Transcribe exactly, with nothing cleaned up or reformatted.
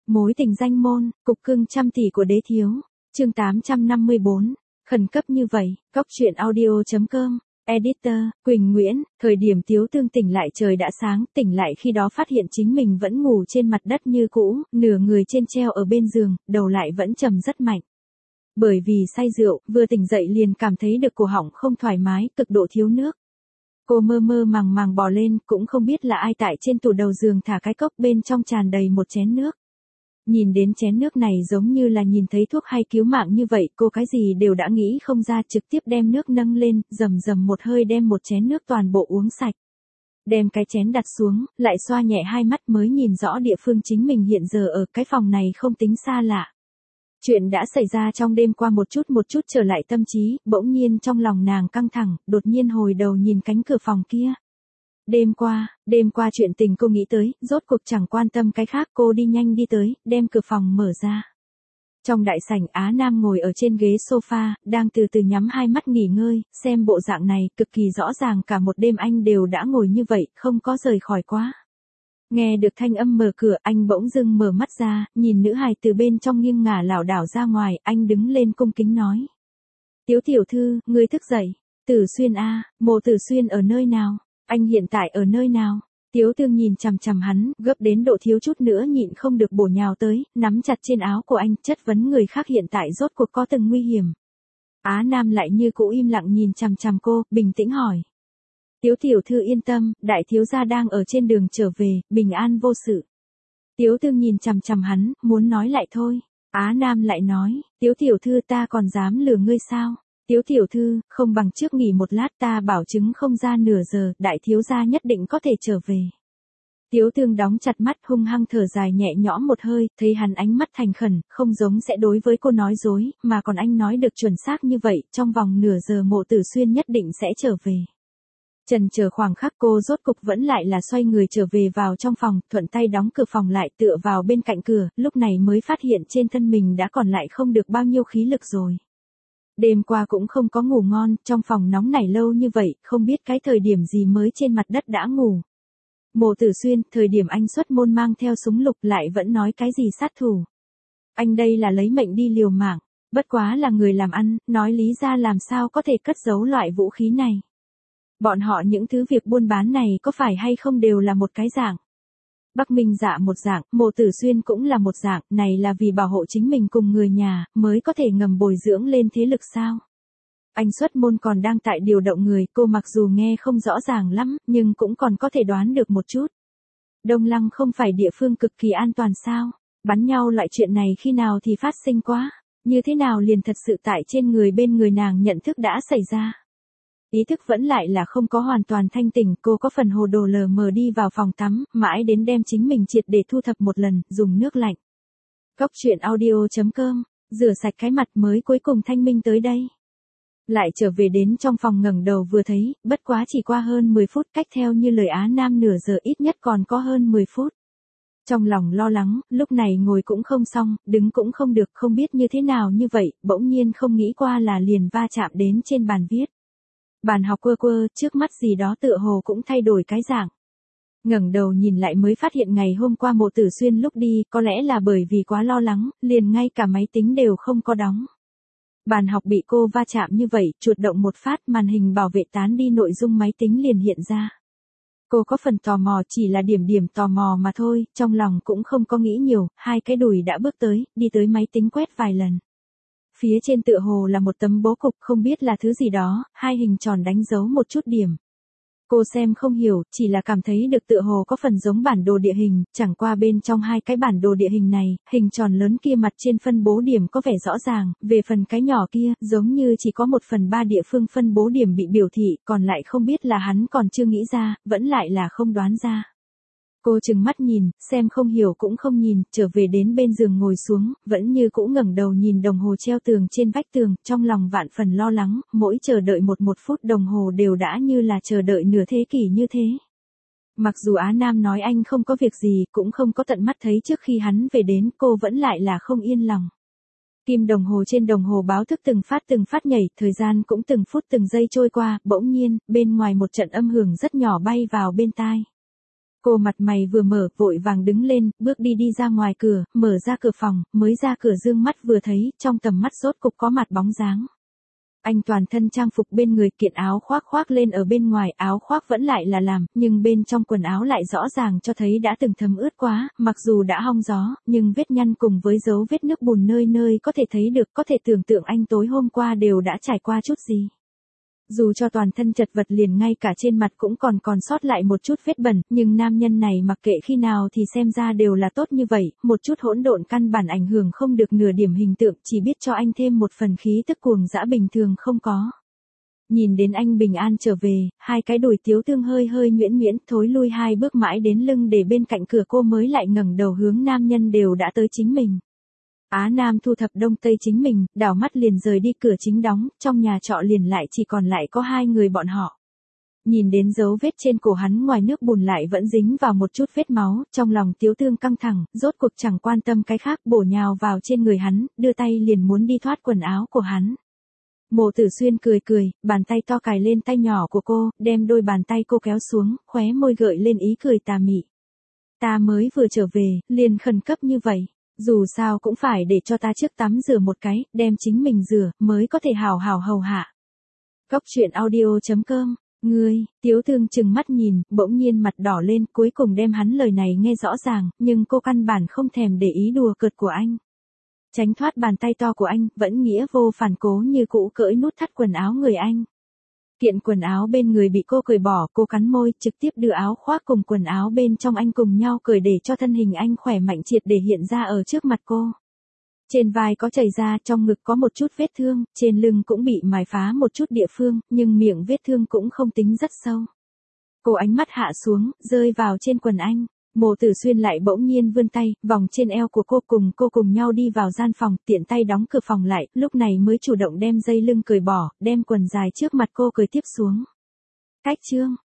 Mối tình danh môn, cục cưng trăm tỷ của đế thiếu. Chương tám trăm năm mươi bốn. Khẩn cấp như vậy, Cóc truyện audio chấm com. Editor, Quỳnh Nguyễn. Thời điểm Tiếu Tương tỉnh lại trời đã sáng, tỉnh lại khi đó phát hiện chính mình vẫn ngủ trên mặt đất như cũ, nửa người trên treo ở bên giường, đầu lại vẫn trầm rất mạnh. Bởi vì say rượu, vừa tỉnh dậy liền cảm thấy được cổ họng không thoải mái, cực độ thiếu nước. Cô mơ mơ màng màng bò lên, cũng không biết là ai tại trên tủ đầu giường thả cái cốc bên trong tràn đầy một chén nước. Nhìn đến chén nước này giống như là nhìn thấy thuốc hay cứu mạng như vậy, cô cái gì đều đã nghĩ không ra, trực tiếp đem nước nâng lên, rầm rầm một hơi đem một chén nước toàn bộ uống sạch. Đem cái chén đặt xuống, lại xoa nhẹ hai mắt mới nhìn rõ địa phương chính mình hiện giờ ở, cái phòng này không tính xa lạ. Chuyện đã xảy ra trong đêm qua một chút một chút trở lại tâm trí, bỗng nhiên trong lòng nàng căng thẳng, đột nhiên hồi đầu nhìn cánh cửa phòng kia. Đêm qua, đêm qua chuyện tình cô nghĩ tới, rốt cuộc chẳng quan tâm cái khác, cô đi nhanh đi tới, đem cửa phòng mở ra. Trong đại sảnh Á Nam ngồi ở trên ghế sofa, đang từ từ nhắm hai mắt nghỉ ngơi, xem bộ dạng này, cực kỳ rõ ràng cả một đêm anh đều đã ngồi như vậy, không có rời khỏi quá. Nghe được thanh âm mở cửa, anh bỗng dưng mở mắt ra, nhìn nữ hài từ bên trong nghiêng ngả lảo đảo ra ngoài, anh đứng lên cung kính nói. Tiếu tiểu thư, ngươi thức dậy. Tử Xuyên a, Mộ Tử Xuyên ở nơi nào? Anh hiện tại ở nơi nào? Tiếu Tương nhìn chằm chằm hắn, gấp đến độ thiếu chút nữa nhịn không được bổ nhào tới, nắm chặt trên áo của anh, chất vấn người khác hiện tại rốt cuộc có từng nguy hiểm. Á Nam lại như cũ im lặng nhìn chằm chằm cô, bình tĩnh hỏi. Tiếu tiểu thư yên tâm, đại thiếu gia đang ở trên đường trở về, bình an vô sự. Tiếu Tương nhìn chằm chằm hắn, muốn nói lại thôi. Á Nam lại nói, Tiếu tiểu thư ta còn dám lừa ngươi sao? Tiếu tiểu thư, không bằng trước nghỉ một lát, ta bảo chứng không ra nửa giờ, đại thiếu gia nhất định có thể trở về. Tiếu Tương đóng chặt mắt hung hăng thở dài nhẹ nhõm một hơi, thấy hắn ánh mắt thành khẩn, không giống sẽ đối với cô nói dối, mà còn anh nói được chuẩn xác như vậy, trong vòng nửa giờ Mộ Tử Xuyên nhất định sẽ trở về. Chần chờ khoảng khắc cô rốt cục vẫn lại là xoay người trở về vào trong phòng, thuận tay đóng cửa phòng lại tựa vào bên cạnh cửa, lúc này mới phát hiện trên thân mình đã còn lại không được bao nhiêu khí lực rồi. Đêm qua cũng không có ngủ ngon, trong phòng nóng nảy lâu như vậy, không biết cái thời điểm gì mới trên mặt đất đã ngủ. Mộ Tử Xuyên, thời điểm anh xuất môn mang theo súng lục lại vẫn nói cái gì sát thủ. Anh đây là lấy mệnh đi liều mạng, bất quá là người làm ăn, nói lý ra làm sao có thể cất giấu loại vũ khí này. Bọn họ những thứ việc buôn bán này có phải hay không đều là một cái dạng. Bắc Minh Dạ một dạng, Mộ Tử Xuyên cũng là một dạng, này là vì bảo hộ chính mình cùng người nhà, mới có thể ngầm bồi dưỡng lên thế lực sao. Anh xuất môn còn đang tại điều động người, cô mặc dù nghe không rõ ràng lắm, nhưng cũng còn có thể đoán được một chút. Đông Lăng không phải địa phương cực kỳ an toàn sao, bắn nhau loại chuyện này khi nào thì phát sinh quá, như thế nào liền thật sự tại trên người bên người nàng nhận thức đã xảy ra. Ý thức vẫn lại là không có hoàn toàn thanh tỉnh, cô có phần hồ đồ lờ mờ đi vào phòng tắm, mãi đến đem chính mình triệt để thu thập một lần, dùng nước lạnh. Cóc truyện audio chấm com, rửa sạch cái mặt mới cuối cùng thanh minh tới đây. Lại trở về đến trong phòng ngẩng đầu vừa thấy, bất quá chỉ qua hơn mười phút, cách theo như lời Á Nam nửa giờ ít nhất còn có hơn mười phút. Trong lòng lo lắng, lúc này ngồi cũng không xong, đứng cũng không được, không biết như thế nào như vậy, bỗng nhiên không nghĩ qua là liền va chạm đến trên bàn viết. Bàn học quơ quơ, trước mắt gì đó tựa hồ cũng thay đổi cái dạng. Ngẩng đầu nhìn lại mới phát hiện ngày hôm qua Mộ Tử Xuyên lúc đi, có lẽ là bởi vì quá lo lắng, liền ngay cả máy tính đều không có đóng. Bàn học bị cô va chạm như vậy, chuột động một phát, màn hình bảo vệ tán đi, nội dung máy tính liền hiện ra. Cô có phần tò mò, chỉ là điểm điểm tò mò mà thôi, trong lòng cũng không có nghĩ nhiều, hai cái đùi đã bước tới, đi tới máy tính quét vài lần. Phía trên tựa hồ là một tấm bố cục, không biết là thứ gì đó, hai hình tròn đánh dấu một chút điểm. Cô xem không hiểu, chỉ là cảm thấy được tựa hồ có phần giống bản đồ địa hình, chẳng qua bên trong hai cái bản đồ địa hình này, hình tròn lớn kia mặt trên phân bố điểm có vẻ rõ ràng, về phần cái nhỏ kia, giống như chỉ có một phần ba địa phương phân bố điểm bị biểu thị, còn lại không biết là hắn còn chưa nghĩ ra, vẫn lại là không đoán ra. Cô chừng mắt nhìn, xem không hiểu cũng không nhìn, trở về đến bên giường ngồi xuống, vẫn như cũ ngẩng đầu nhìn đồng hồ treo tường trên vách tường, trong lòng vạn phần lo lắng, mỗi chờ đợi một một phút đồng hồ đều đã như là chờ đợi nửa thế kỷ như thế. Mặc dù Á Nam nói anh không có việc gì, cũng không có tận mắt thấy trước khi hắn về đến, cô vẫn lại là không yên lòng. Kim đồng hồ trên đồng hồ báo thức từng phát từng phát nhảy, thời gian cũng từng phút từng giây trôi qua, bỗng nhiên, bên ngoài một trận âm hưởng rất nhỏ bay vào bên tai. Cô mặt mày vừa mở, vội vàng đứng lên, bước đi đi ra ngoài cửa, mở ra cửa phòng, mới ra cửa dương mắt vừa thấy, trong tầm mắt rốt cục có mặt bóng dáng. Anh toàn thân trang phục bên người, kiện áo khoác khoác lên ở bên ngoài, áo khoác vẫn lại là làm, nhưng bên trong quần áo lại rõ ràng cho thấy đã từng thấm ướt quá, mặc dù đã hong gió, nhưng vết nhăn cùng với dấu vết nước bùn nơi nơi có thể thấy được, có thể tưởng tượng anh tối hôm qua đều đã trải qua chút gì. Dù cho toàn thân chật vật liền ngay cả trên mặt cũng còn còn sót lại một chút vết bẩn, nhưng nam nhân này mặc kệ khi nào thì xem ra đều là tốt như vậy, một chút hỗn độn căn bản ảnh hưởng không được nửa điểm hình tượng, chỉ biết cho anh thêm một phần khí tức cuồng dã bình thường không có. Nhìn đến anh bình an trở về, hai cái đùi Tiếu Tương hơi hơi nhuyễn nhuyễn, thối lui hai bước mãi đến lưng để bên cạnh cửa cô mới lại ngẩng đầu hướng nam nhân đều đã tới chính mình. Á Nam thu thập đông tây chính mình, đảo mắt liền rời đi, cửa chính đóng, trong nhà trọ liền lại chỉ còn lại có hai người bọn họ. Nhìn đến dấu vết trên cổ hắn ngoài nước bùn lại vẫn dính vào một chút vết máu, trong lòng Tiếu Tương căng thẳng, rốt cuộc chẳng quan tâm cái khác, bổ nhào vào trên người hắn, đưa tay liền muốn đi thoát quần áo của hắn. Mộ Tử Xuyên cười cười, bàn tay to cài lên tay nhỏ của cô, đem đôi bàn tay cô kéo xuống, khóe môi gợi lên ý cười tà mị. Ta mới vừa trở về, liền khẩn cấp như vậy. Dù sao cũng phải để cho ta trước tắm rửa một cái, đem chính mình rửa, mới có thể hào hào hầu hạ. Góc truyện audio chấm com, ngươi, Tiếu Tương chừng mắt nhìn, bỗng nhiên mặt đỏ lên, cuối cùng đem hắn lời này nghe rõ ràng, nhưng cô căn bản không thèm để ý đùa cợt của anh. Tránh thoát bàn tay to của anh, vẫn nghĩa vô phản cố như cũ cởi nút thắt quần áo người anh. Kiện quần áo bên người bị cô cởi bỏ, cô cắn môi, trực tiếp đưa áo khoác cùng quần áo bên trong anh cùng nhau cởi để cho thân hình anh khỏe mạnh triệt để hiện ra ở trước mặt cô. Trên vai có chảy ra, trong ngực có một chút vết thương, trên lưng cũng bị mài phá một chút địa phương, nhưng miệng vết thương cũng không tính rất sâu. Cô ánh mắt hạ xuống, rơi vào trên quần anh. Mộ Tử Xuyên lại bỗng nhiên vươn tay, vòng trên eo của cô, cùng cô cùng nhau đi vào gian phòng, tiện tay đóng cửa phòng lại, lúc này mới chủ động đem dây lưng cởi bỏ, đem quần dài trước mặt cô cởi tiếp xuống. Cách chương